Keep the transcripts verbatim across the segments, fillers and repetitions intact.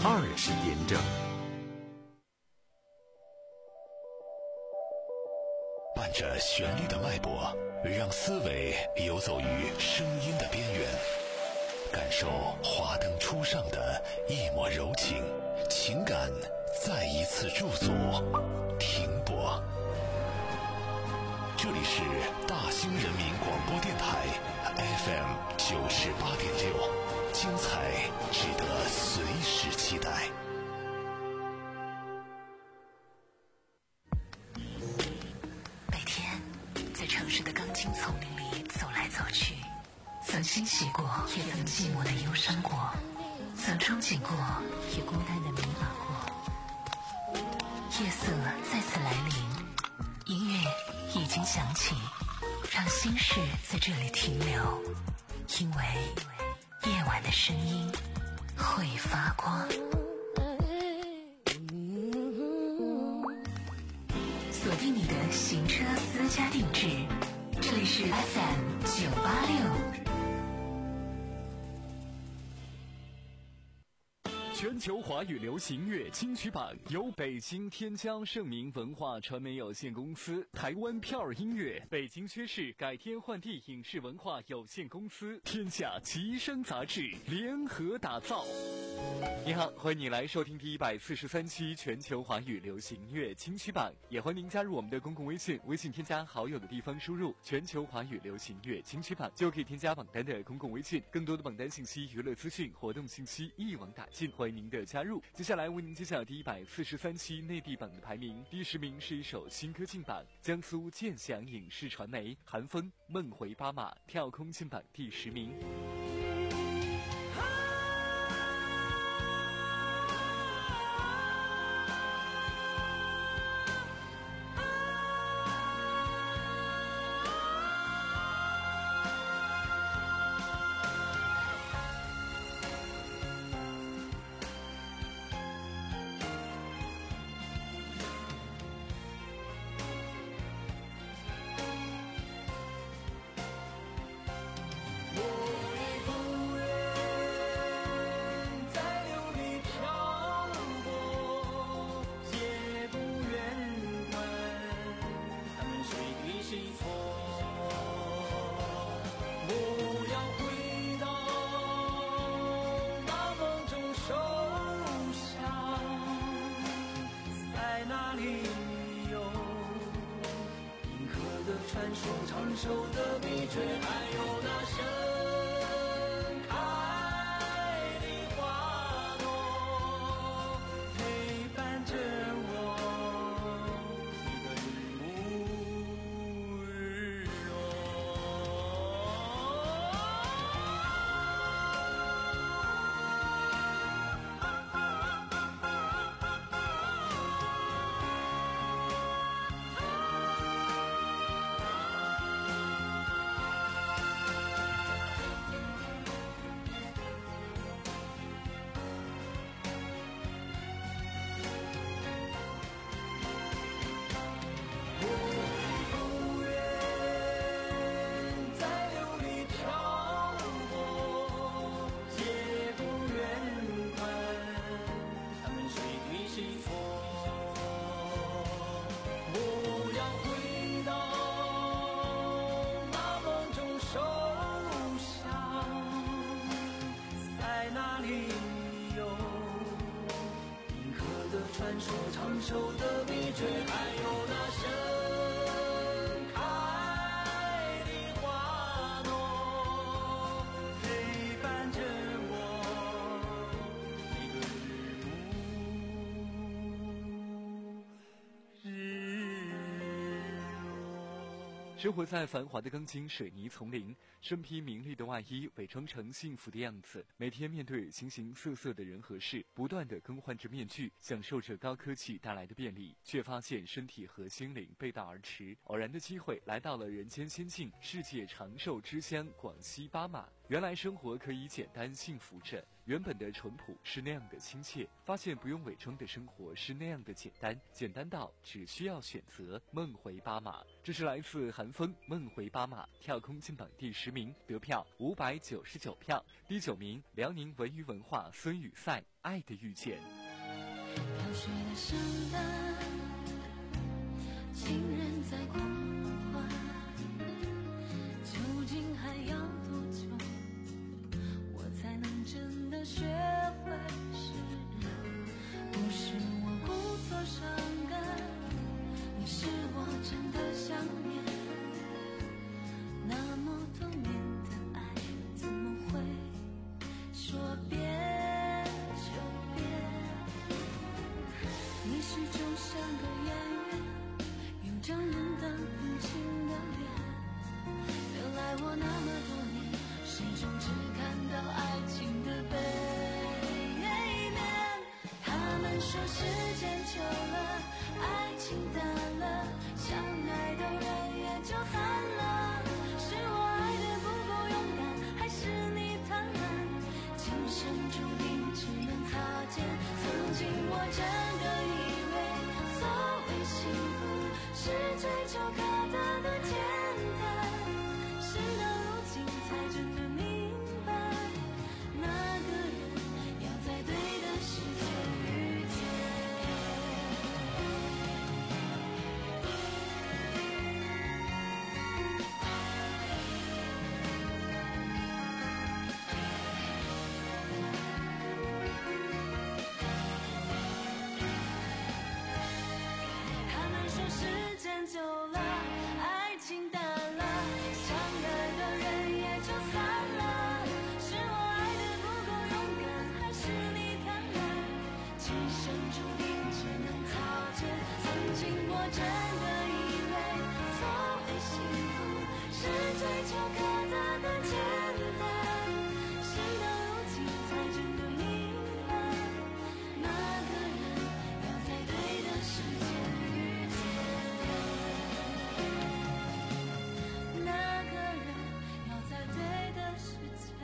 二十点整。 伴着旋律的脉搏，让思维游走于声音的边缘，感受华灯初上的一抹柔情，情感再一次驻足停泊。这里是大兴人民广播电台 F M 九十八点六，精彩值得随时期待。 每天在城市的钢筋丛林里走来走去，曾欣喜过，也曾寂寞的忧伤过，曾憧憬过，也孤单的迷茫过。夜色再次来临，音乐已经响起，让心事在这里停留，因为夜晚的声音会发光。锁定你的行车私家定制，这里是 F M 九八六。 全球华语流行乐金曲榜由北京天江盛明文化传媒有限公司、台湾票儿音乐、北京薛氏改天换地影视文化有限公司、天下吉声杂志联合打造。你好，欢迎你来收听第一百四十三期全球华语流行乐金曲榜，也欢迎您加入我们的公共微信，微信添加好友的地方输入全球华语流行乐金曲榜，就可以添加榜单的公共微信，更多的榜单信息、娱乐资讯、活动信息一网打尽，欢迎您的加入。接下来为您揭晓第一百四十三期内地榜的排名，第十名是一首新歌进榜，江苏建祥影视传媒韩风梦回巴马跳空进榜第十名。 长寿的秘诀，还有那盛开的花朵，陪伴着我一个日暮日传说长寿的秘诀，还有那盛开的花朵，陪伴着我一个日暮日落。 生活在繁华的钢筋水泥丛林，身披名利的外衣，伪装成幸福的样子，每天面对形形色色的人和事，不断地更换着面具，享受着高科技带来的便利，却发现身体和心灵背道而驰。偶然的机会来到了人间仙境、世界长寿之乡广西巴马， 原来生活可以简单幸福着，原本的淳朴是那样的亲切，发现不用伪装的生活是那样的简单，简单到只需要选择。梦回巴马，这是来自韩风梦回巴马跳空进榜第十名，得票五百九十九票。第九名辽宁文娱文化孙雨赛爱的遇见。 飘雪的圣诞，情人在狂欢，究竟还要多久我才能真的学会释然？不是我故作伤感，你是我真的想念。那么多年的爱，怎么会说变就变？你始终像个演员，有张人等风轻的脸。原来我那么多年，始终只看到爱情的背面。他们说时间久了，爱情淡了，相爱的人也就散了。是我爱的不够勇敢，还是你贪婪？今生注定只能擦肩。曾经我真的以为，所谓幸福是追求可得的简单。事到如今才真的明白，那个人要在对的时间遇见。他们说时间久了，爱情淡了，相爱的人也就散了。是我爱的不够勇敢，还是你贪婪？今生注定只能擦肩。曾经我真的以为，所谓幸福是追求可得的简单。事到如今才真的明白，那个人要在对的时间遇见。那个人要在对的时间。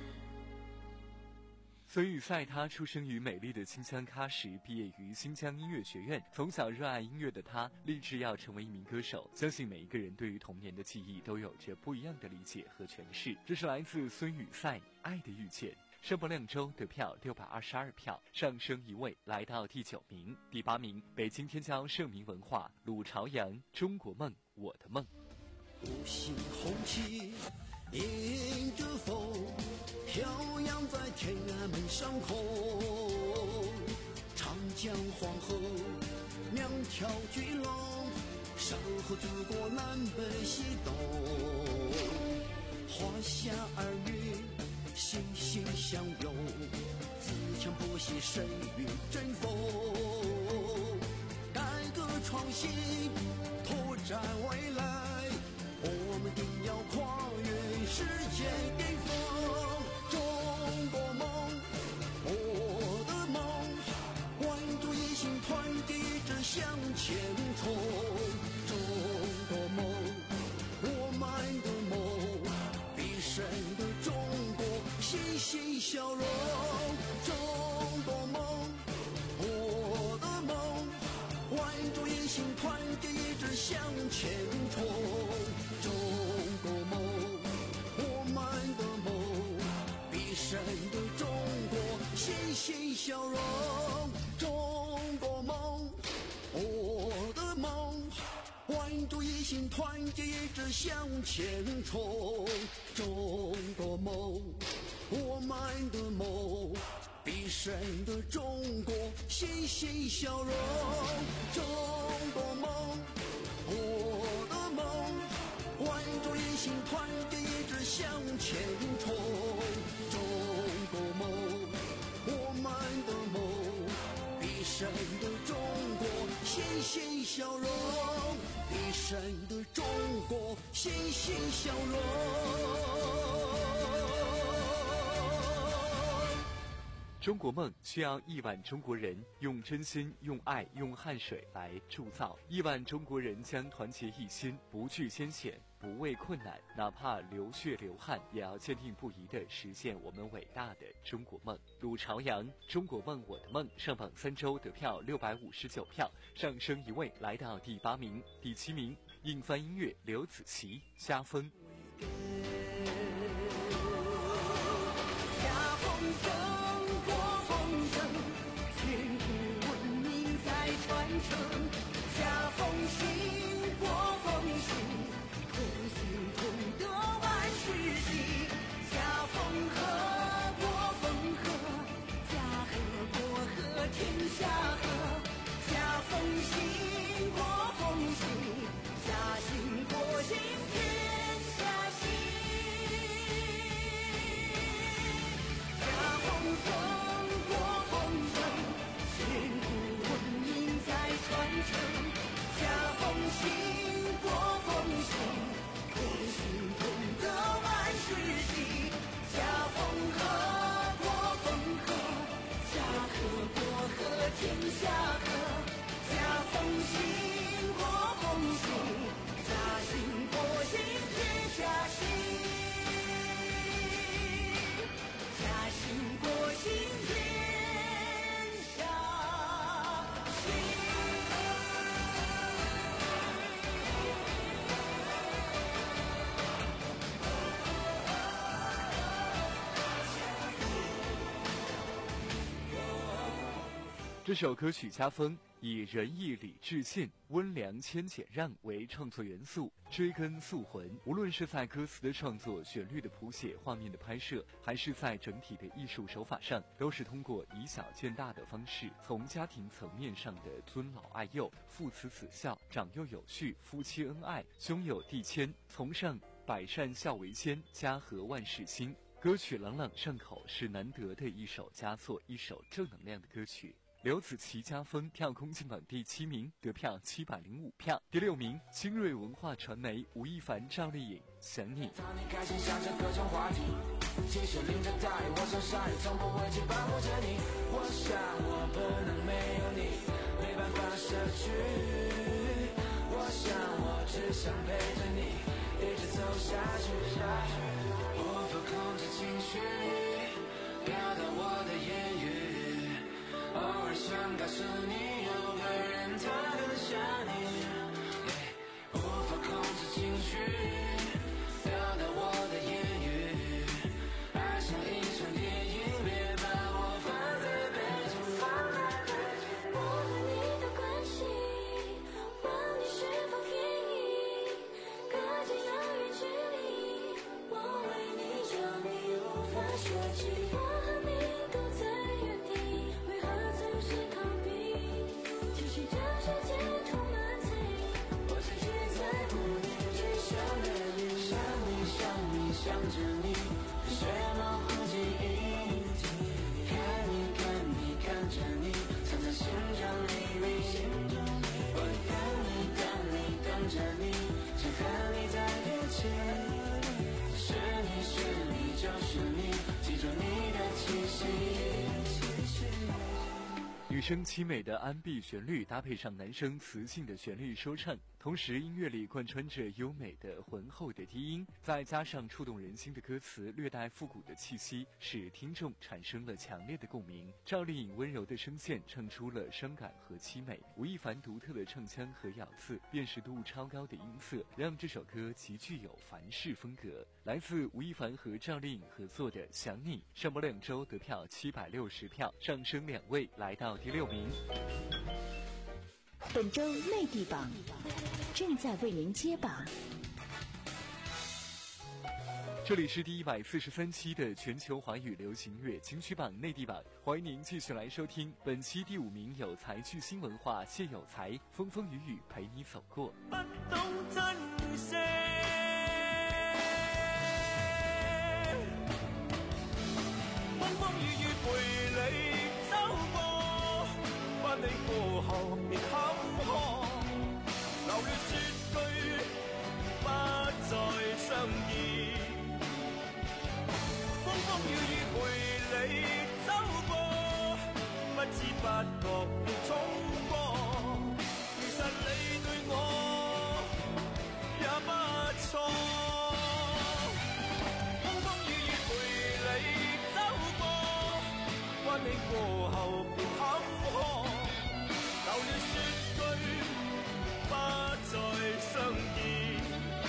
孙雨赛他出生于美丽的新疆喀什，毕业于新疆音乐学院。从小热爱音乐的他，立志要成为一名歌手。相信每一个人对于童年的记忆都有着不一样的理解和诠释。这是来自孙雨赛《爱的遇见》。上播两周得票六百二十二票，上升一位来到第九名。第八名北京天骄盛名文化鲁朝阳《中国梦我的梦》。 五星红旗迎着风，飘扬在天安门上空。长江黄河两条巨龙，守护祖国南北西东。华夏儿女心心相拥，自强不息，谁与争锋？改革创新，拓展未来，我们定要跨越世界巅峰。中国梦，我的梦，万众一心，团结一致向前冲。中国梦，我们的梦，必胜的中国，欣欣向荣。中国梦，我的梦，万众一心，团结一致向前冲。中国梦，我们的梦，必胜的中国，欣欣向荣。中国梦，我的梦，万众一心，团结一致向前冲。中国梦，我们的梦，必胜的中国，欣欣向荣。中国梦，我的梦，万众一心，团结一致向前冲。中国梦，我们的梦，必胜的中国，欣欣向荣。必胜的中国，欣欣向荣。 中国梦需要亿万中国人用真心、用爱、用汗水来铸造。亿万中国人将团结一心，不惧艰险，不畏困难，哪怕流血流汗，也要坚定不移地实现我们伟大的中国梦。鲁朝阳《中国梦我的梦》上榜三周得票六百五十九票，上升一位来到第八名。第七名，硬翻音乐刘子琪《瞎疯》。 下风筝，过风筝，千古文明在传承。下风行，过风行，同心同德万事兴。下风河，过风河，家和国和天下和。下风行，过风行，下行过行天下行。风筝，过风筝，千古文明在传承。下风行，过风行，同心同德万事兴。下风河，过风河，家和国和天下和。下风行，过风行，下行过行天下行。下行过行天下行。 这首歌曲《家风》以仁义礼智信、温良谦俭让为创作元素，追根溯魂。无论是在歌词的创作、旋律的谱写、画面的拍摄，还是在整体的艺术手法上，都是通过以小见大的方式，从家庭层面上的尊老爱幼、父慈子孝、长幼有序、夫妻恩爱、兄友弟谦，从上百善孝为先，家和万事兴。歌曲朗朗上口，是难得的一首佳作，一首正能量的歌曲。刘子琪《家风》跳空进榜第七名，得票七百零五票。第六名，新锐文化传媒吴亦凡、赵丽颖《想你》。 当你开心想着各种话题，继续淋着大雨，我想下雨从不会去保护着你。我想我不能没有你，没办法舍去。我想我只想陪着你，一直走下去。无法控制情绪，表达我的言语。偶尔想告诉你，有个人他很想你， yeah, 无法控制情绪，表达我的言语，爱像一场电影，别把我放在背景，放在背景。 我和你的关系，问你是否便宜，隔着遥远距离，我为你着迷，无法舍弃。我和你都在原地，为何总是逃避？即使这世界充满猜疑，我继续在乎你，只想着你， 想你想你想着你，血模糊记忆。看你看你看着你，藏在心中秘密。我等你等你等着你，想和你在一起。是你是你就是你，记住你的气息。 女生凄美的安碧旋律搭配上男生磁性的旋律说唱，同时音乐里贯穿着优美的浑厚的低音，再加上触动人心的歌词，略带复古的气息，使听众产生了强烈的共鸣。赵丽颖温柔的声线唱出了伤感和凄美，吴亦凡独特的唱腔和咬字，辨识度超高的音色，让这首歌极具有凡式风格。来自吴亦凡和赵丽颖合作的《想你》上播两周得票七百六十票，上升两位来到第六名。 本周内地榜正在为您揭榜。 这里是第一百四十三期的全球华语流行乐金曲榜内地榜，欢迎您继续来收听。本期第五名有才巨星文化谢有才，风风雨雨陪你走过。 不懂珍惜，風風雨雨陪你走過，不理過後亦坎坷，流血說句不再相見，風風雨雨陪你走過， 發覺沒衝過，其實你對我也不錯。風風雨雨陪你走過，關你過後便坎坷，留了說句不再相見。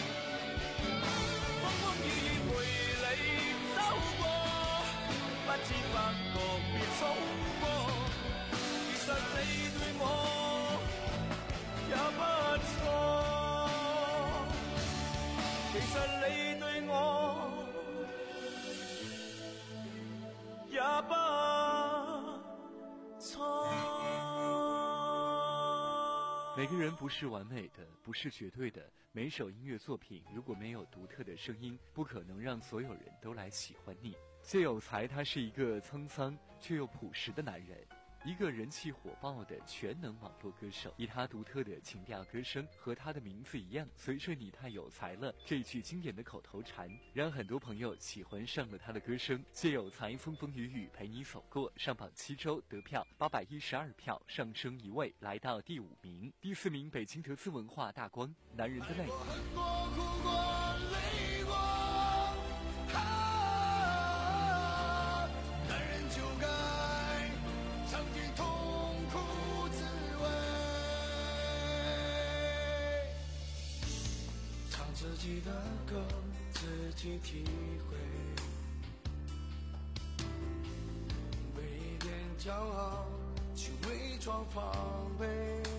風風雨雨陪你走過，不知不覺便衝過，其實你對我也不錯，其實你對我也不錯。 每个人不是完美的，不是绝对的。每首音乐作品如果没有独特的声音，不可能让所有人都来喜欢你。谢有才他是一个沧桑却又朴实的男人，一个人气火爆的全能网络歌手。以他独特的情调歌声和他的名字一样，随着你太有才了这句经典的口头禅，让很多朋友喜欢上了他的歌声。谢有才风风雨雨陪你走过，上榜七周得票八百一十二票，上升一位来到第五名。第四名北京德资文化大光男人的泪。 恨过哭过累过，啊，男人就该尝尽痛苦滋味，唱自己的歌自己体会，为一点骄傲去伪装防备，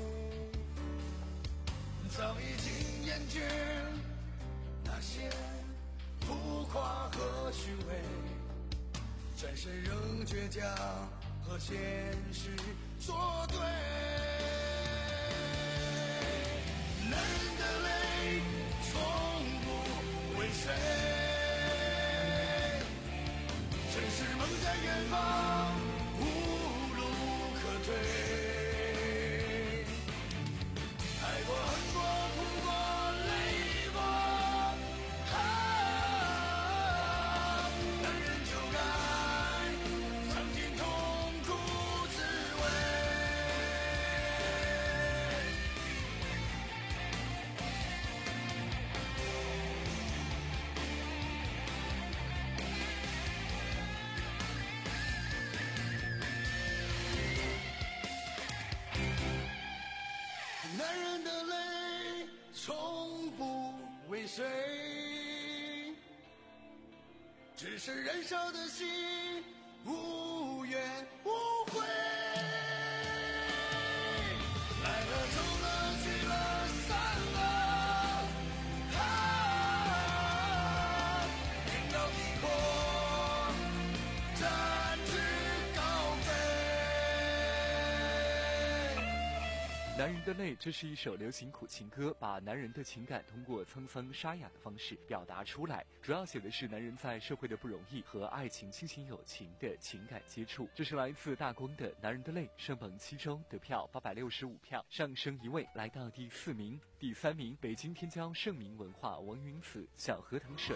早已经厌倦那些浮夸和虚伪，转身仍倔强和现实作对。男人的泪从不为谁，真是梦在远方，无路可退。爱过恨过哭过累过，啊，男人就该尝尽痛苦滋味。男人的泪从不为谁，只是燃烧的心无怨无悔。来了走了去了散了，啊，天高地阔，展翅高飞。 男人的泪，这是一首流行苦情歌，把男人的情感通过沧桑沙哑的方式表达出来，主要写的是男人在社会的不容易和爱情、亲情、友情的情感接触。这是来自大光的《男人的泪》，上榜七周得票八百六十五票，上升一位来到第四名。第三名，北京天骄盛名文化王云子《小河淌水》。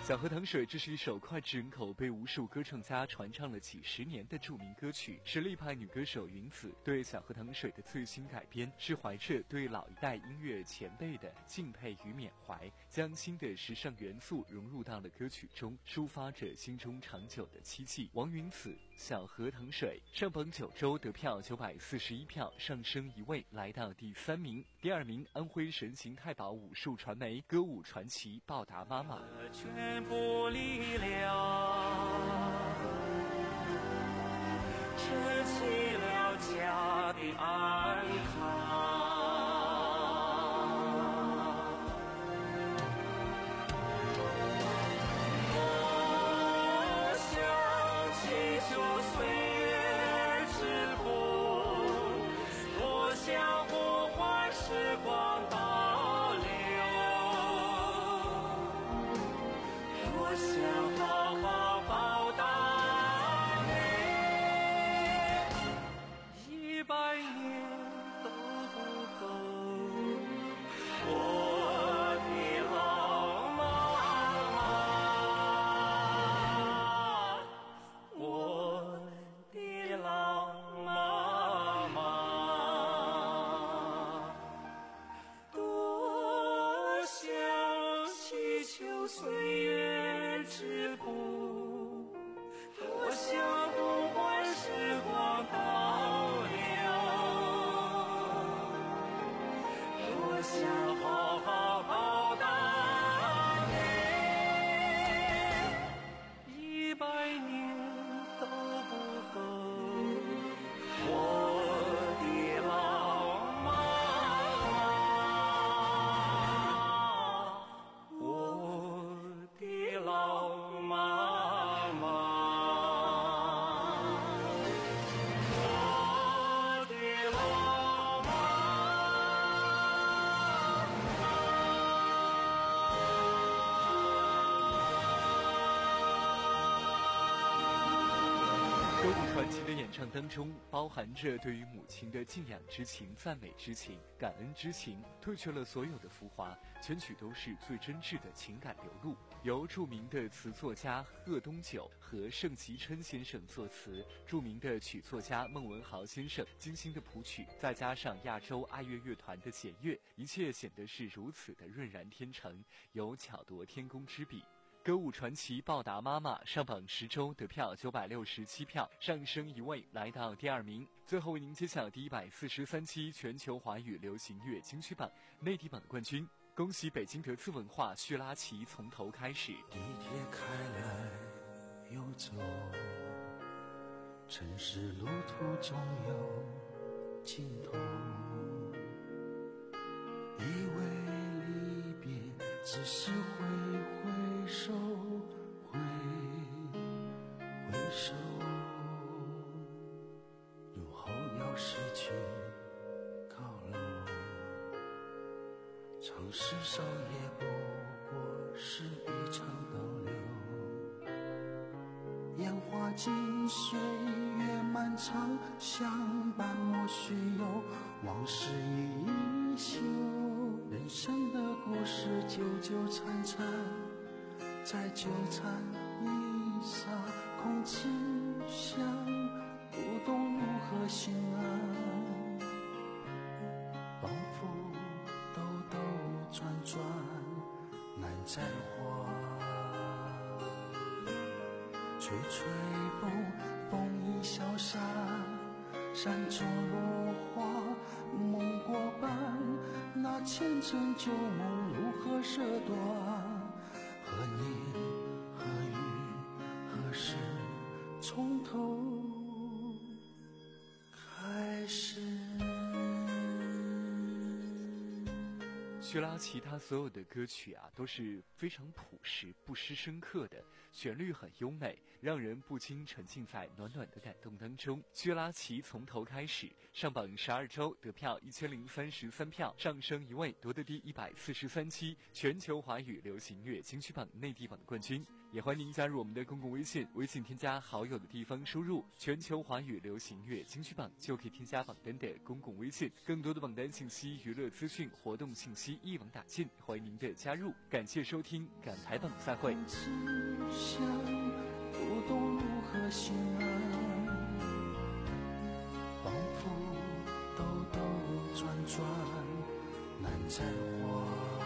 小河淌水，这是一首脍炙人口、被无数歌唱家传唱了几十年的著名歌曲，实力派女歌手云子对小河淌水的最新改编，是怀着对老一代音乐前辈的敬佩与缅怀，将新的时尚元素融入到了歌曲中，抒发着心中长久的戚戚。王云子《小河淌水》上榜九周，得票九百四十一票，上升一位来到第三名。第二名，安徽神行太保武术传媒歌舞传奇《报答妈妈》。 全部力量，撑起了家的安康。我想祈求岁月之风，我想呼唤时光倒流。我想好好报答你，一百年都不够。我的老妈妈，我的老妈妈，多想祈求岁月之步，多想呼唤时光倒流，多想好好报答你，一百年都不够。我的老妈妈，我的老妈妈，我的老妈歌舞传奇的演唱当中，包含着对于母亲的敬仰之情、赞美之情、感恩之情，褪去了所有的浮华，全曲都是最真挚的情感流露。由著名的词作家贺东九和盛其琛先生作词，著名的曲作家孟文豪先生精心的谱曲，再加上亚洲爱乐乐团的弦乐，一切显得是如此的浑然天成，有巧夺天工之笔。歌舞传奇报答妈妈上榜十周，得票九百六十七票，上升一位来到第二名。最后为您揭晓第一百四十三期全球华语流行乐金曲榜内地榜的冠军，恭喜北京德资文化叙拉奇从头开始。 地铁开来又走，城市路途总有尽头，以为离别只是挥挥手，挥挥手，入后要失去高楼，城市上也不过是一场逗留，烟花尽，岁月漫长，相伴莫须有，往事依旧，人生的故事纠纠缠缠，再纠缠一刹空知香，不懂如何心安，仿佛兜兜转转难再还，吹吹风，风已消散，山中落花梦过半，那前尘旧梦如何舍断？何年何月何时从头开始？ 叙拉奇他所有的歌曲啊都是非常朴实不失深刻的，旋律很优美，让人不禁沉浸在暖暖的感动当中。叙拉奇从头开始上榜十二周，得票一千零三十三票，上升一位，夺得第一百四十三期全球华语流行乐金曲榜内地榜的冠军。 也欢迎您加入我们的公共微信，微信添加好友的地方输入全球华语流行乐金曲榜，就可以添加榜单的公共微信。更多的榜单信息、娱乐资讯、活动信息一网打尽，欢迎您的加入。感谢收听港台榜赛会。 想不懂如何心安，仿佛兜兜转转难再还。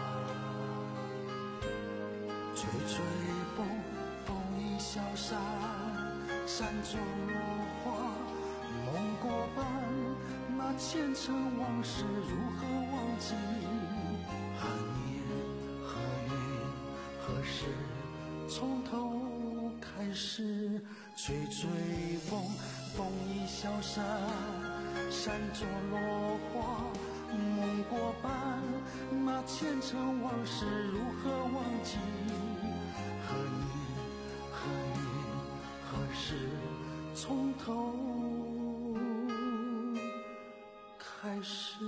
吹吹风，风已消散，山中落花梦过半，那前尘往事如何忘记？何年何月何时从头开始？吹吹风，风已消散，山中落花梦过半，那前尘往事如何忘记？何年何月何时从头开始？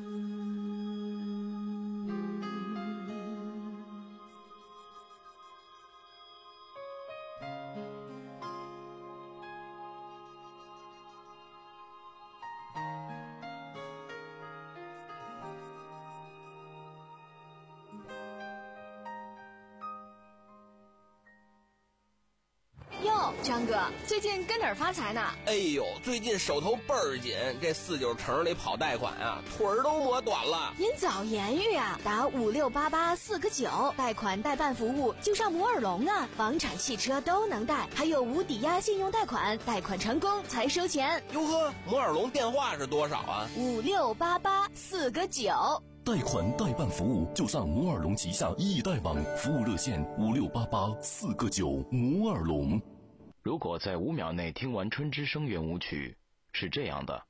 张哥，最近跟哪儿发财呢？ 哎呦，最近手头倍儿紧，这四九城里跑贷款啊，腿儿都磨短了。 您早言语啊，打五六八八四个九，贷款代办服务就上摩尔龙啊，房产、汽车都能贷，还有无抵押信用贷款，贷款成功才收钱。 哟呵，摩尔龙电话是多少啊？ 五六八八四个九。 贷款代办服务就上摩尔龙旗下易贷网，服务热线五六八八四个九。摩尔龙。 如果在五秒内听完春之声圆舞曲，是这样的；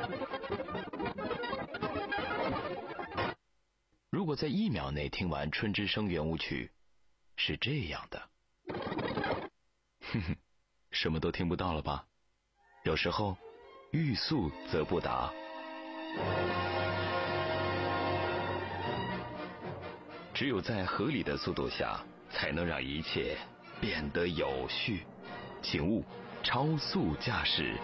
如果在一秒内听完春之声圆舞曲，是这样的。哼哼，什么都听不到了吧？有时候，欲速则不达。只有在合理的速度下，才能让一切变得有序。请勿超速驾驶。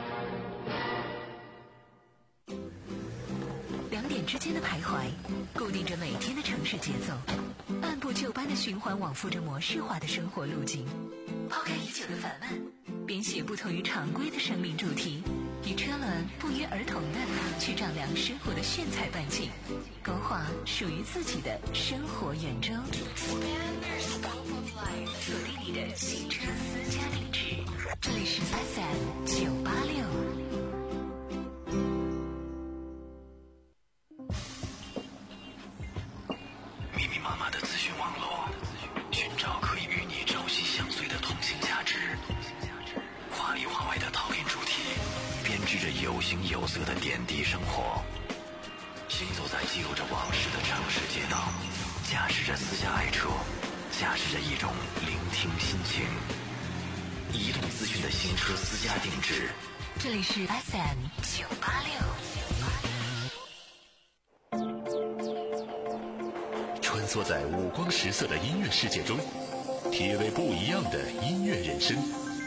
两点之间的徘徊，固定着每天的城市节奏，按部就班的循环往复着模式化的生活路径。抛开已久的烦闷，编写不同于常规的生命主题，与车轮不约而同的去丈量生活的炫彩半径，勾画属于自己的生活圆周。锁定你的新车私家定制，这里是 F M 九八六。 密密麻麻的资讯网络，寻找可以与你朝夕相随的同性价值。话里话外的讨论主题，编织着有形有色的点滴生活。行走在记录着往事的城市街道，驾驶着私家爱车，驾驶着一种聆听心情。移动资讯的新车私家定制， 这里是 F M 九八六。 穿梭在五光十色的音乐世界中，体味不一样的音乐人生。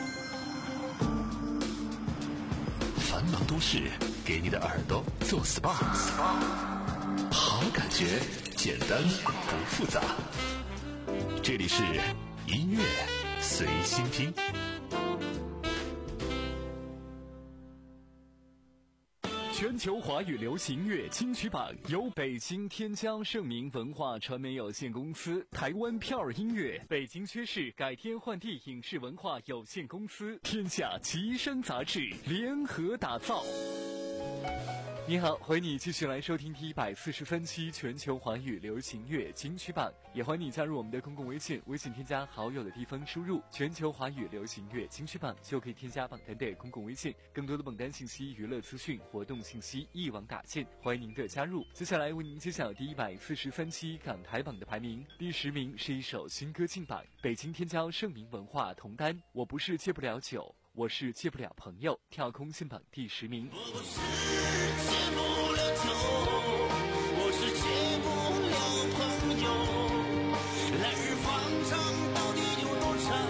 繁忙都市给你的耳朵做 S P A， 好感觉，简单不复杂。这里是音乐随心听。 全球华语流行乐金曲榜由北京天江盛明文化传媒有限公司、台湾票儿音乐、北京薛氏改天换地影视文化有限公司、天下奇声杂志联合打造。你好，欢迎你继续来收听第一百四十三期全球华语流行乐金曲榜，也欢迎你加入我们的公共微信，微信添加好友的地方输入全球华语流行乐金曲榜，就可以添加榜单的公共微信。更多的榜单信息、娱乐资讯、活动信息一网打尽，欢迎您的加入。接下来为您揭晓第一百四十三期港台榜的排名，第十名是一首新歌进榜，北京天骄盛明文化同单，我不是戒不了酒，我是戒不了朋友，跳空进榜第十名。 我不是戒不了酒，我是戒不了朋友，来日方长到底有多长？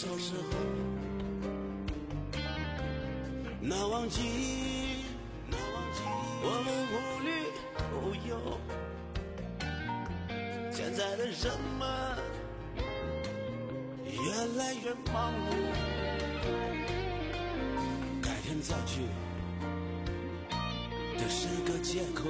小时候，难忘记，难忘记我们无虑无忧。现在的人们越来越忙碌，改天再聚，这是个借口。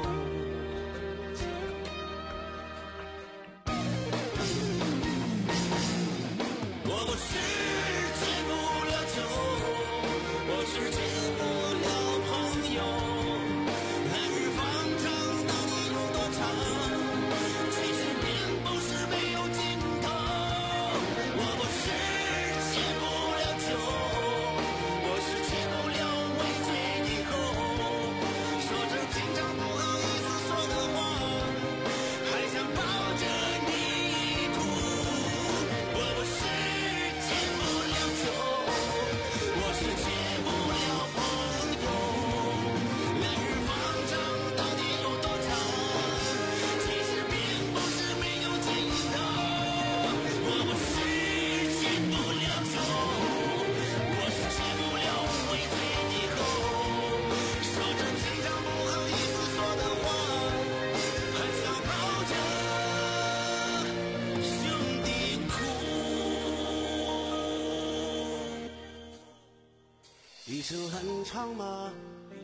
我不是戒不了酒，我是戒不了朋友。来日方长，到底有多长？其实并不是没有尽头。我不是戒不了酒，我是戒不了畏罪以后。说着经常不好意思说的话，还想抱着你哭。我不是戒不了酒，我是戒不了朋友。来日方长，到底有多长？其实并不是没有尽头。我不是戒不了酒，我是戒不了畏罪以后。说着经常不好意思说的话，还想抱着兄弟哭。一生很长吗？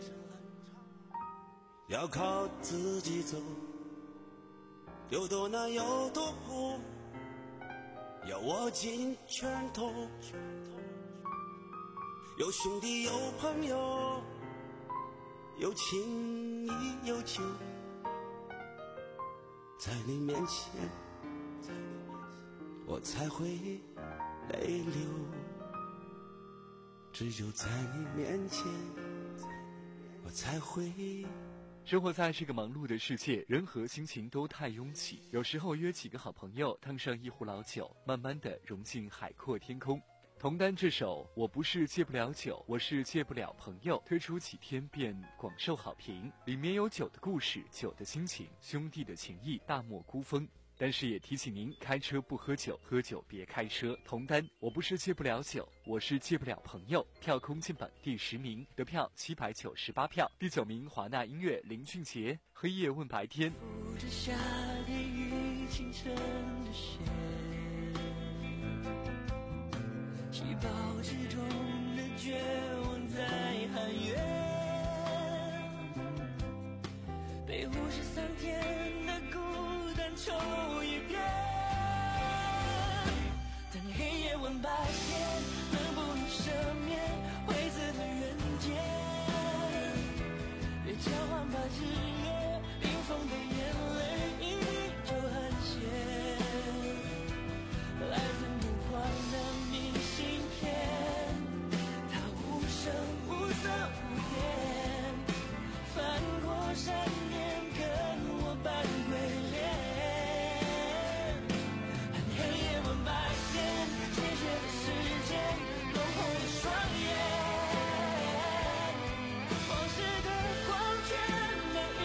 要靠自己走，有多难有多苦，要握紧拳头。有兄弟有朋友，有情义有酒，在你面前我才会泪流。只有在你面前我才会。 生活在这个忙碌的世界，人和心情都太拥挤，有时候约几个好朋友，烫上一壶老酒，慢慢的融进海阔天空。童丹这首《我不是戒不了酒，我是戒不了朋友》推出几天便广受好评，里面有酒的故事，酒的心情，兄弟的情谊大漠孤峰。但是也提醒您，开车不喝酒，喝酒别开车。童丹，我不是戒不了酒，我是戒不了朋友。票空进榜第十名，得票七百九十八票。第九名，华纳音乐林俊杰，黑夜问白天。 扶着夏天与清晨的雪，细胞之中的绝望在喊冤，被忽视三天的孤单抽一遍。等黑夜问白天，能不能赦免灰色的人间？别交换吧，炙热冰封的眼泪依旧很咸。来自目光的明信片，它无声无色无言，翻过山巅跟我扮鬼脸。恨黑夜问白天，鲜血的时间弄红了双眼。往事的光圈每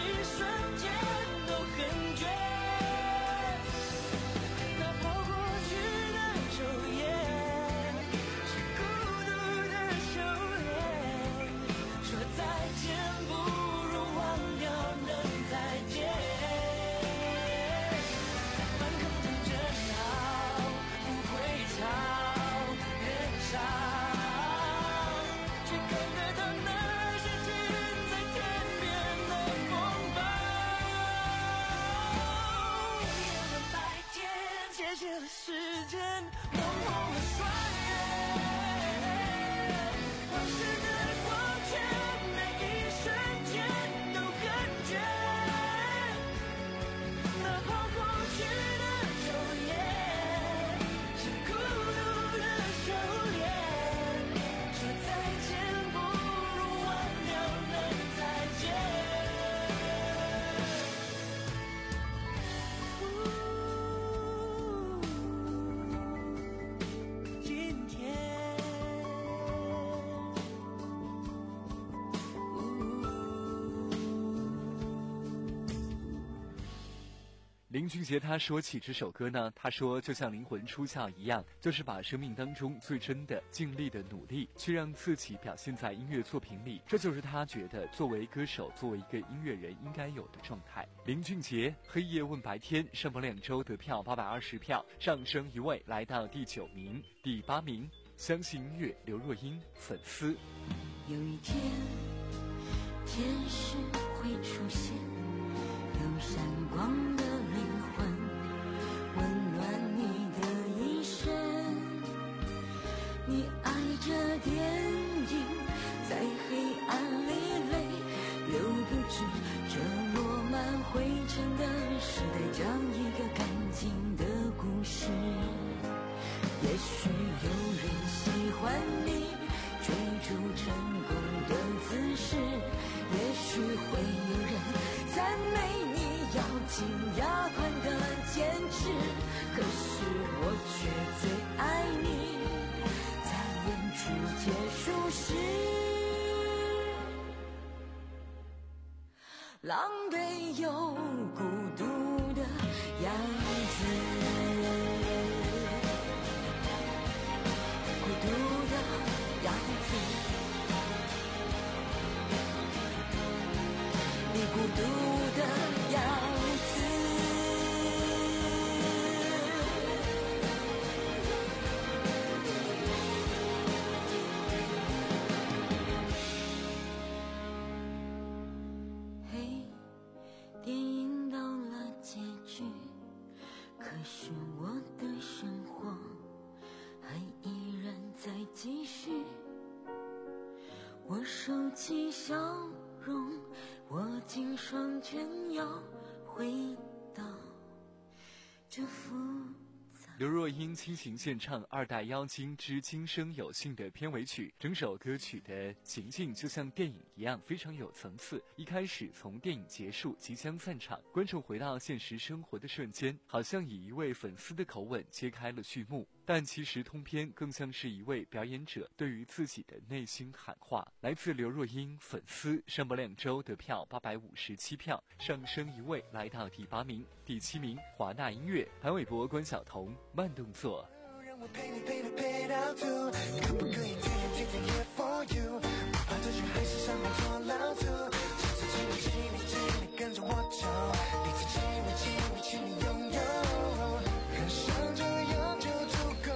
林俊杰他说起这首歌呢，他说就像灵魂出窍一样，就是把生命当中最真的、尽力的努力，去让自己表现在音乐作品里，这就是他觉得作为歌手、作为一个音乐人应该有的状态。林俊杰黑夜问白天上榜两周得票八百二十票，上升一位来到第九名。第八名，相信音乐刘若英粉丝。 有一天天使会出现，有闪光的灵魂温暖你的一生，你爱着电影，在黑暗里泪流不止，这落满灰尘的时代讲一个干净的故事。也许有人喜欢你追逐成功的姿势，也许会有人赞美你咬紧牙关的坚持，可是我却最爱你在演出结束时狼狈又孤独的样子，孤独的样子，你孤独的样子。嘿，电影到了结局，可是我的生活还依然在继续，我收起笑容，握紧双拳，要回到这复杂。 刘若英倾情献唱《二代妖精之今生有幸》的片尾曲，整首歌曲的情境就像电影一样，非常有层次。一开始从电影结束即将散场，观众回到现实生活的瞬间，好像以一位粉丝的口吻揭开了序幕。但其实通篇更像是一位表演者对于自己的内心喊话。来自刘若英粉丝，上榜两周得票八百五十七票，上升一位来到第八名。第七名，华纳音乐潘玮柏、关晓彤慢动作。 让我陪你陪你陪到吐，可不可以天天天天 here for you， 不怕这群还是上班做老粗，这次请你请你请你跟着我走，彼此亲密亲密请你拥有，人生这样就足够。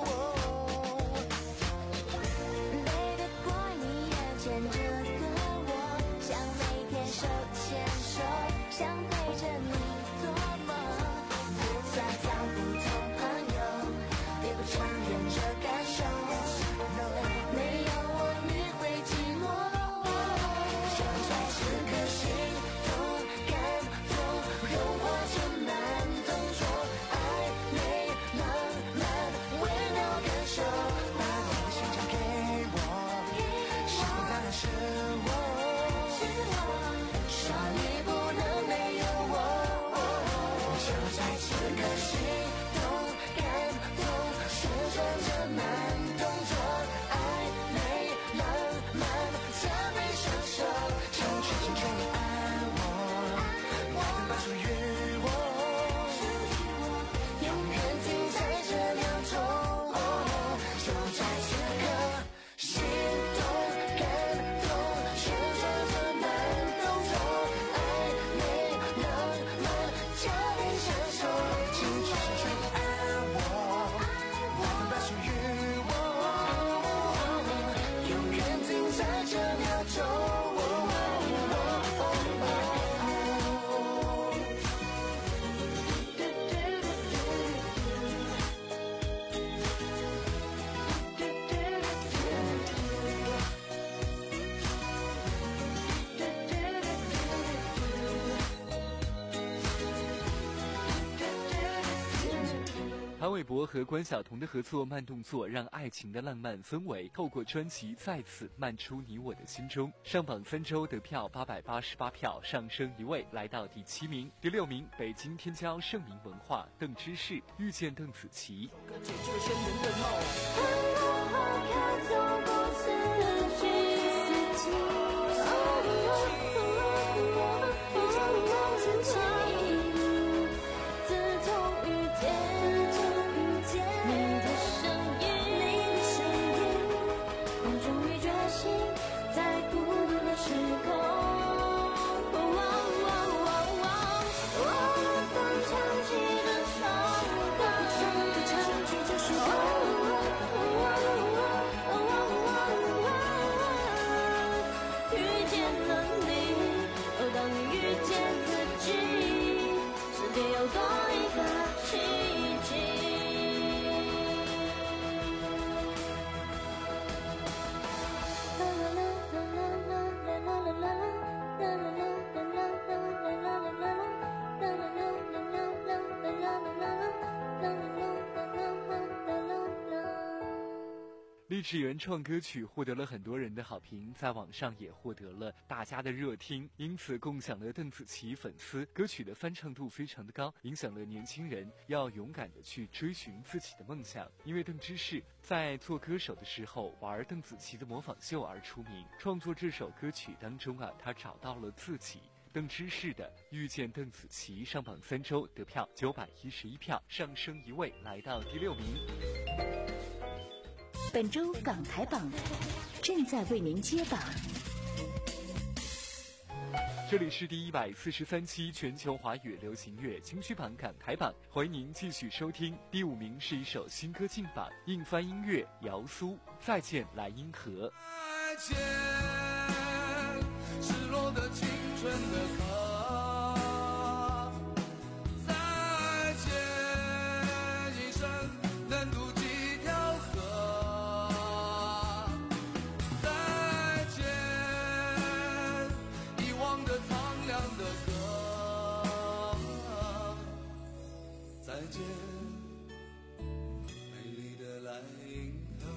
背得过你也牵着的我，想每天手牵手，想陪着你做梦，想当不同朋友，也不承认这感受，没有我你会寂寞，想在此刻心动感动，融化成慢动作，暧昧浪漫微妙感受，把你的心交给我，幸福当然是我，说你不能没有我，想在此刻心动感动，旋转着慢动作，暧昧浪漫加倍享受，想全心全意爱我，百分百属于我，永远停在这秒钟，就在此刻心动感动，旋转着慢动作，暧昧浪漫加倍享受，请全心全意爱我，百分百属于我，永远停在这秒钟。 潘玮柏和关晓彤的合作慢动作，让爱情的浪漫氛围透过专辑再次漫出你我的心中。上榜三周得票八百八十八票，上升一位来到第七名。第六名，北京天骄盛名文化邓芝士遇见邓紫棋。 解救先人的梦。 看过花开走过四季，你将你忘记记， 励志原创歌曲获得了很多人的好评，在网上也获得了大家的热听，因此共享了邓紫棋粉丝歌曲的翻唱度非常的高，影响了年轻人要勇敢的去追寻自己的梦想。因为邓芝士在做歌手的时候玩邓紫棋的模仿秀而出名，创作这首歌曲当中啊，他找到了自己。邓芝士的《遇见邓紫棋》上榜三周，得票九百一十一票，上升一位，来到第六名。 本周港台榜正在为您揭榜。 这里是第一百四十三期全球华语流行乐金曲榜港台榜，欢迎您继续收听。第五名是一首新歌进榜，硬翻音乐姚苏《再见莱茵河》。 再见，失落的青春的歌，再见，一生能渡几条河，再见，遗忘的苍凉的歌，再见，美丽的莱茵河。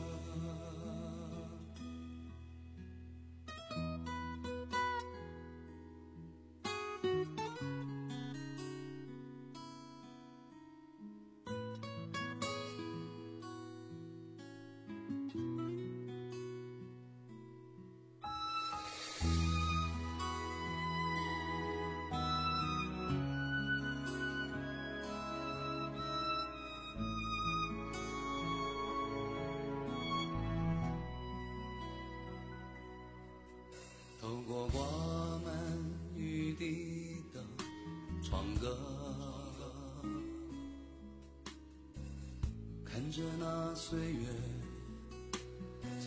透过挂满雨滴的窗格，看着那岁月走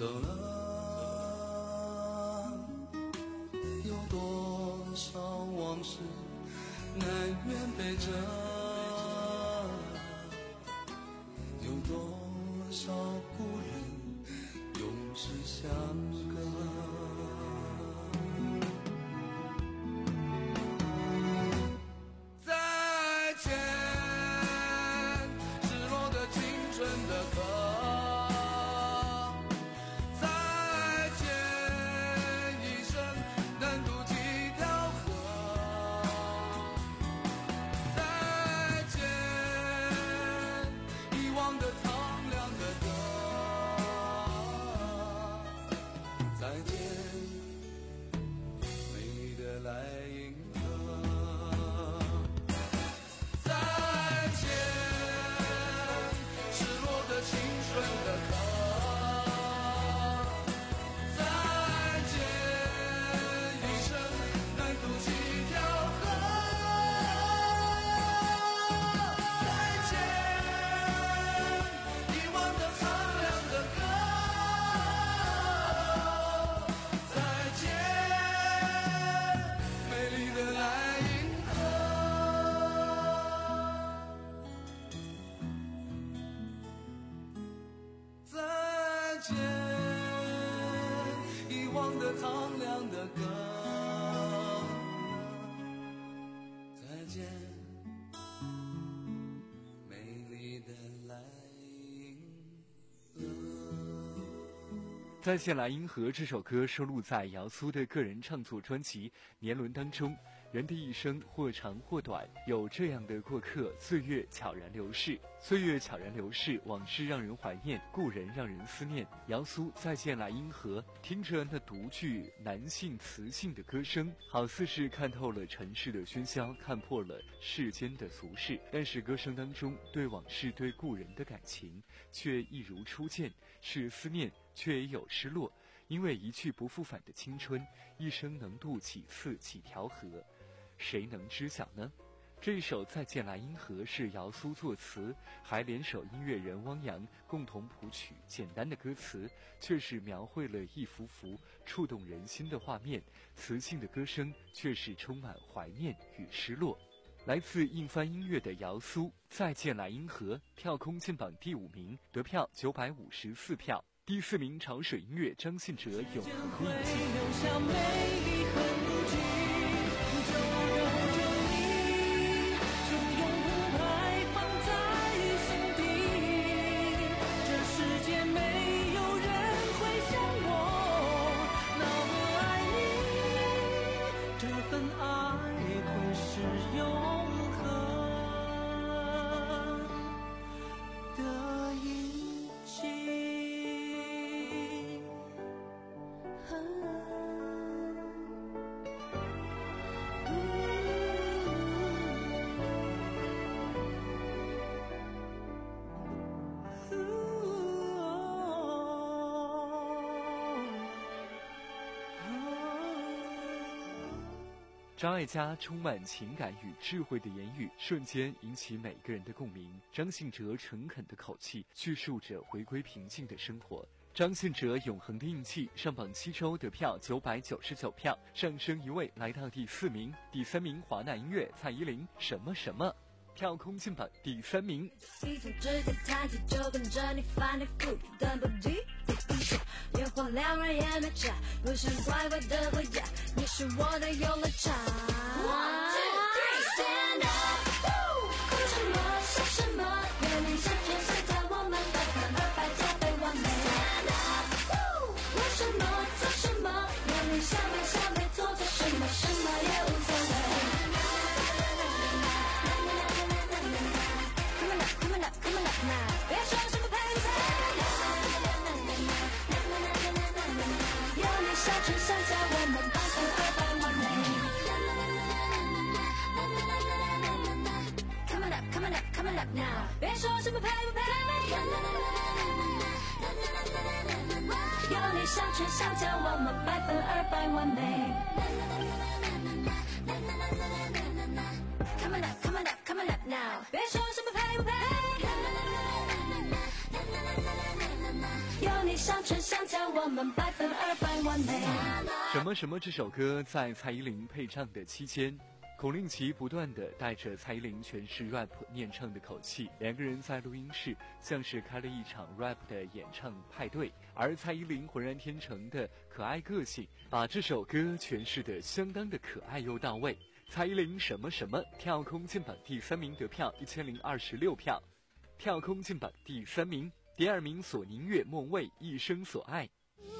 了，有多少往事难圆背着，有多少故人永世相隔。苍凉的歌，再见，美丽的莱茵河。 再见莱茵河这首歌收录在姚苏的个人创作专辑《年轮》当中。人的一生或长或短，有这样的过客，岁月悄然流逝。岁月悄然流逝，往事让人怀念，故人让人思念。姚苏再见莱茵河，听着那独具男性磁性的歌声，好似是看透了尘世的喧嚣，看破了世间的俗事。但是歌声当中对往事、对故人的感情，却一如初见，是思念，却也有失落。因为一去不复返的青春，一生能渡几次几条河，谁能知晓呢？这首《再见莱茵河》是姚苏作词，还联手音乐人汪洋共同谱曲。简单的歌词，却是描绘了一幅幅触动人心的画面；磁性的歌声，却是充满怀念与失落。来自硬翻音乐的姚苏《再见莱茵河》跳空进榜第五名，得票九百五十四票。第四名潮水音乐张信哲《永恒的印记》。 世界没有人张艾嘉充满情感与智慧的言语，瞬间引起每个人的共鸣。张信哲诚恳的口气，叙述着回归平静的生活。张信哲永恒的硬气上榜七周得票九百九十九票，上升一位来到第四名。第三名华纳音乐蔡依林什么什么，跳空进榜第三名。 一从指尖弹起，就跟着你翻来覆去的不羁一下，越过两人也没差，不想乖乖的回家，你是我的游乐场。One two three stand up， 哭什么笑什么，有你想全世界我们百分二百加倍完美。Stand up， 为什么做什么，有你想没想没做做什么，什么也无所谓。别说什么陪陪，有你小春香蕉，我们百分二百完美。Come on up, come on up, come on up now。别说什么陪陪，有你小春香蕉，我们百分二百完美。Come on up, come on up, come on up now。别说什么陪陪。有你香醇香蕉，我们百分二百完美。 什么什么这首歌在蔡依林配唱的期间，孔令奇不断地带着蔡依林诠释 rap 念唱的口气，两个人在录音室像是开了一场 rap 的演唱派对，而蔡依林浑然天成的可爱个性，把这首歌诠释得相当的可爱又到位。蔡依林什么什么跳空进榜第三名，得票一千零二十六票，跳空进榜第三名。第二名索尼音乐莫文蔚一生所爱。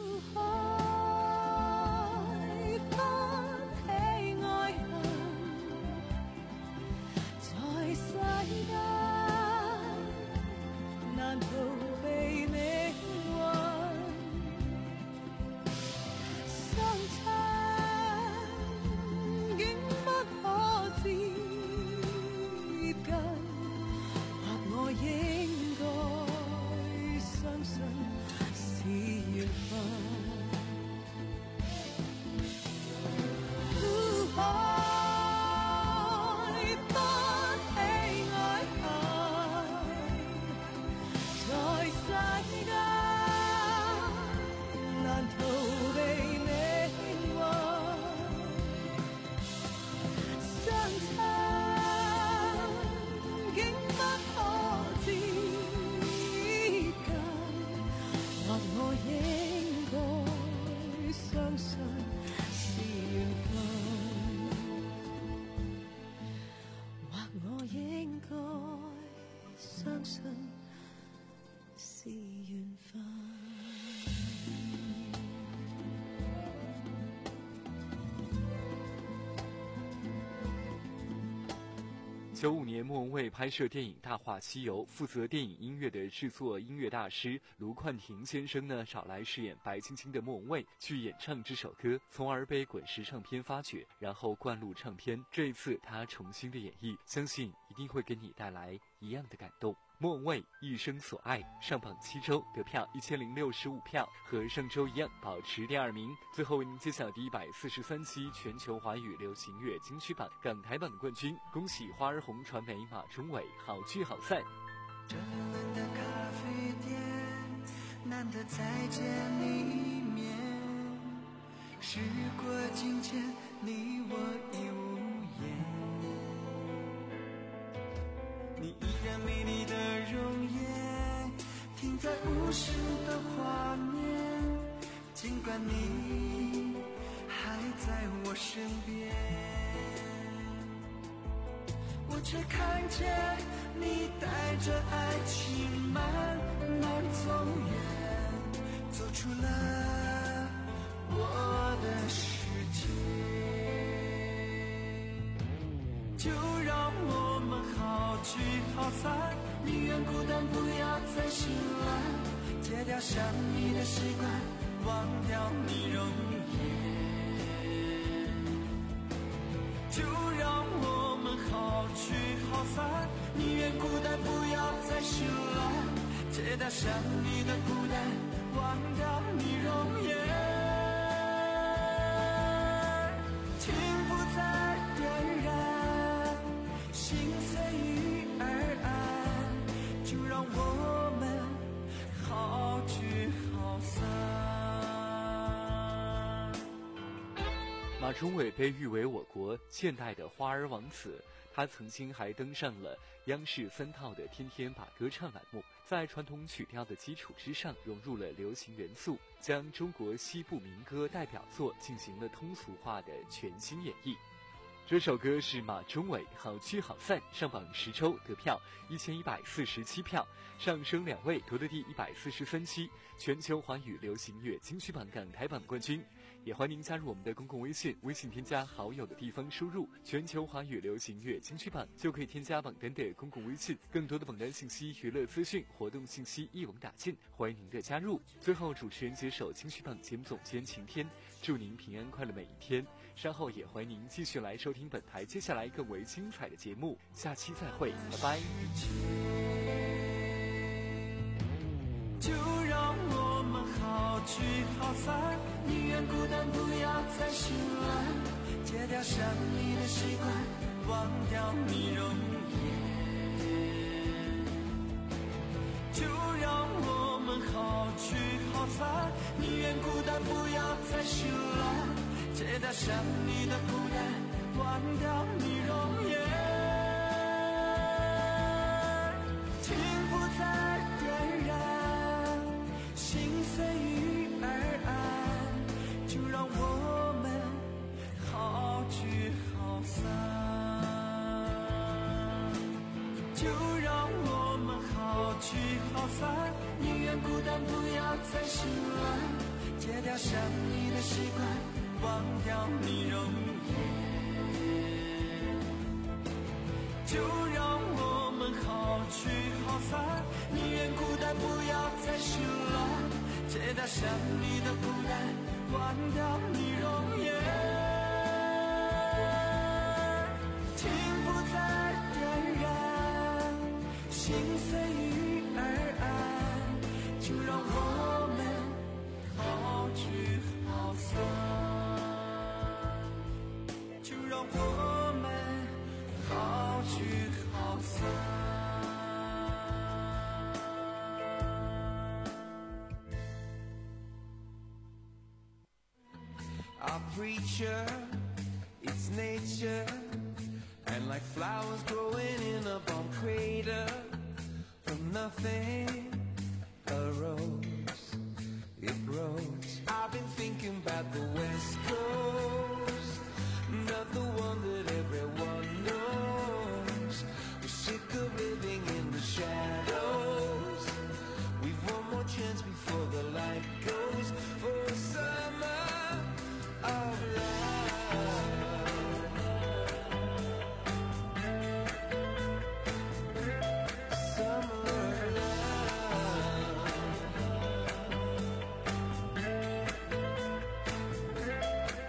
九五年，莫文蔚拍摄电影《大话西游》，负责电影音乐的制作音乐大师卢冠廷先生呢，找来饰演白青青的莫文蔚去演唱这首歌，从而被滚石唱片发掘，然后灌录唱片。这一次他重新的演绎，相信一定会给你带来一样的感动。莫文蔚一生所爱上榜七周，得票一千零六十五票，和上周一样保持第二名。最后为您揭晓第一百四十三期全球华语流行乐金曲榜港台榜的冠军，恭喜花儿红传媒马中伟，好聚好散。 这冷的咖啡店，难得再见你一面，时过境迁，你我已无言。你依然美丽的容颜，停在无数的画面，尽管你还在我身边，我却看见你带着爱情慢慢走远，走出了我的世界。就让我们好聚好散，宁愿孤单不要再醒来，戒掉想你的习惯，忘掉你容颜。就让我们好聚好散，宁愿孤单不要再醒来，戒掉想你的孤单，忘掉你容颜。情不在马中伟被誉为我国现代的花儿王子，他曾经还登上了央视三套的《天天把歌唱》栏目，在传统曲调的基础之上融入了流行元素，将中国西部民歌代表作进行了通俗化的全新演绎。这首歌是马中伟《好聚好散》上榜十周，得票一千一百四十七票，上升两位，夺得第一百四十三期全球华语流行乐金曲榜港台榜冠军。也欢迎加入我们的公共微信，微信添加好友的地方输入全球华语流行乐金曲榜，就可以添加榜单的公共微信，更多的榜单信息、娱乐资讯、活动信息一网打尽，欢迎您的加入。最后，主持人接手金曲榜节目总监晴天，祝您平安快乐每一天。稍后也欢迎您继续来收听本台接下来更为精彩的节目，下期再会，拜拜。 就让我们好聚好散，宁愿孤单不要再心乱，戒掉想你的习惯，忘掉你容颜。就让我们好聚好散，宁愿孤单不要再心乱，戒掉想你的孤单，忘掉你容颜。情不再点燃，心随遇而安，就让我们好聚好散，就让我们好聚好散，宁愿孤单不要再心乱，戒掉想你的习惯，忘掉你容颜。就让我们好聚好散，宁愿孤单不要再心乱，戒掉想你的孤单，忘掉你容颜。情不再点燃，心随遇而安，就让我们好聚好散，就让我们好聚好散。Our preacher, it's nature, and like flowers growing in a bomb crater, from nothing arose, it grows. I've been thinking about the West Coast, not the one that everyone knows. We're sick of living in the shadows. We've one more chance before the light goes, for a summer of love. Summer of love.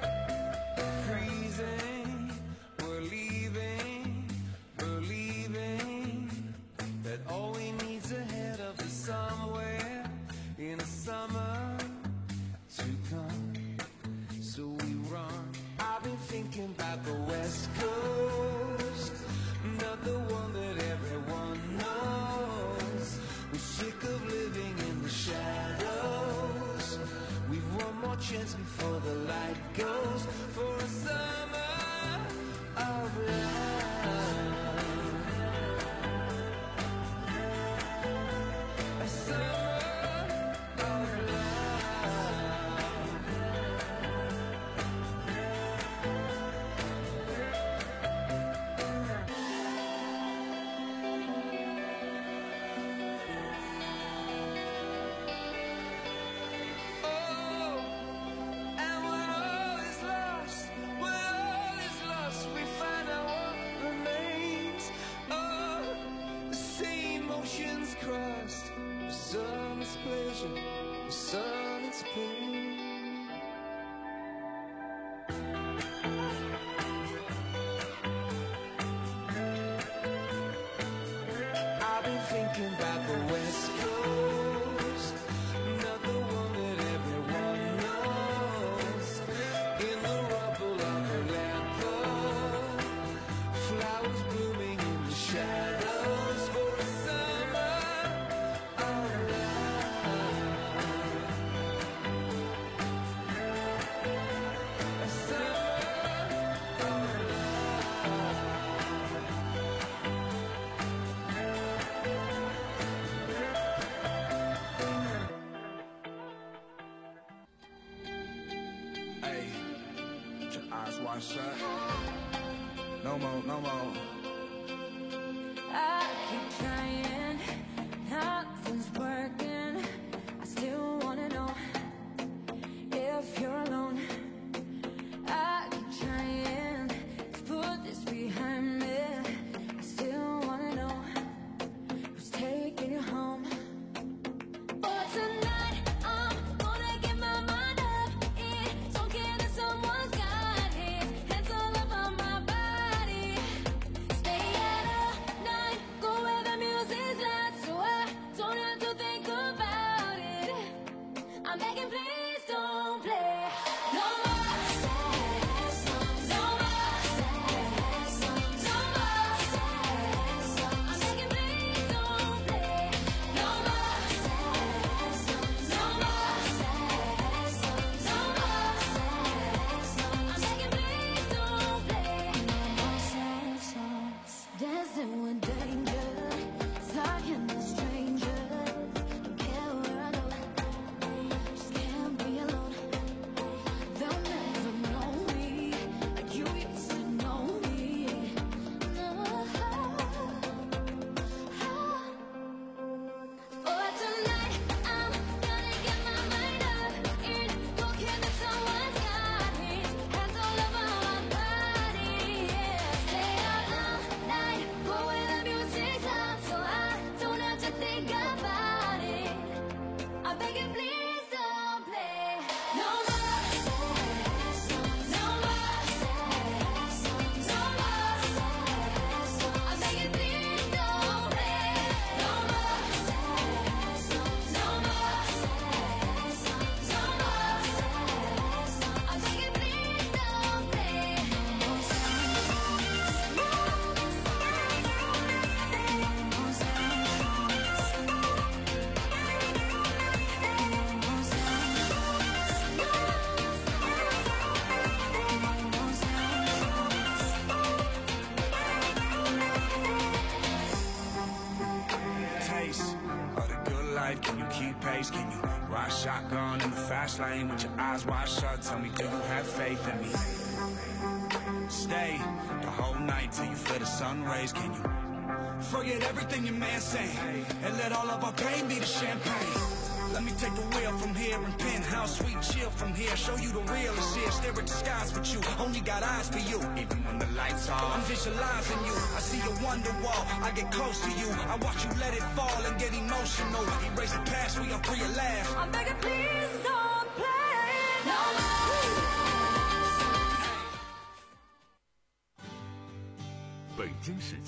mouth shut. No more, no more. I keep trying, nothing's working. I still wanna know if you're alone. I keep trying to put this behind me. I still wanna know who's taking you home. For tonight, I'm gonna get my mind up. It don't care that someone's got his hands all over my body. Stay out all night, go where the music's loud, so I don't have to think about it. I'm begging, please don't play no more sad songs, no more sad songs, no more sad songs. I'm begging, please don't play no more sad songs, no more sad songs, no more sad songs. I'm begging, please don't play no more sad songs. Dancing with danger, talking to strangers. Don't care where I go, just can't be alone. They'll never know me like you used to know me. For tonight, I'm gonna get my mind up. It don't care that someone's got his hands all over my body. Yeah, stay out all night, go where the music's loud, so I don't have to think about it. I'm begging, please don't play no more sad songs, no more sad songs, no more sad songs. I'm begging, please don't play no more sad songs, no more sad songs, no more sad songs. I'm begging, please don't play no more Taste of the good life. Can you keep pace? Can you ride shotgun in the fast lane with your eyes wide shut? Tell me, do you have faith in me? Stay the whole night till you feel the sun rays. Can you forget everything your man say and let all of our pain be the champagne? Let me take the wheel from here and penthouse sweet chill from here. Show you the realest here. Stare at the skies with you. Only got eyes for you. Even when the lights are, I'm visualizing you. I see your wonder wall. I get close to you. I watch you let it fall and get emotional. Erase the past. We are free at last. I'm begging, please don't play no more. 北京时间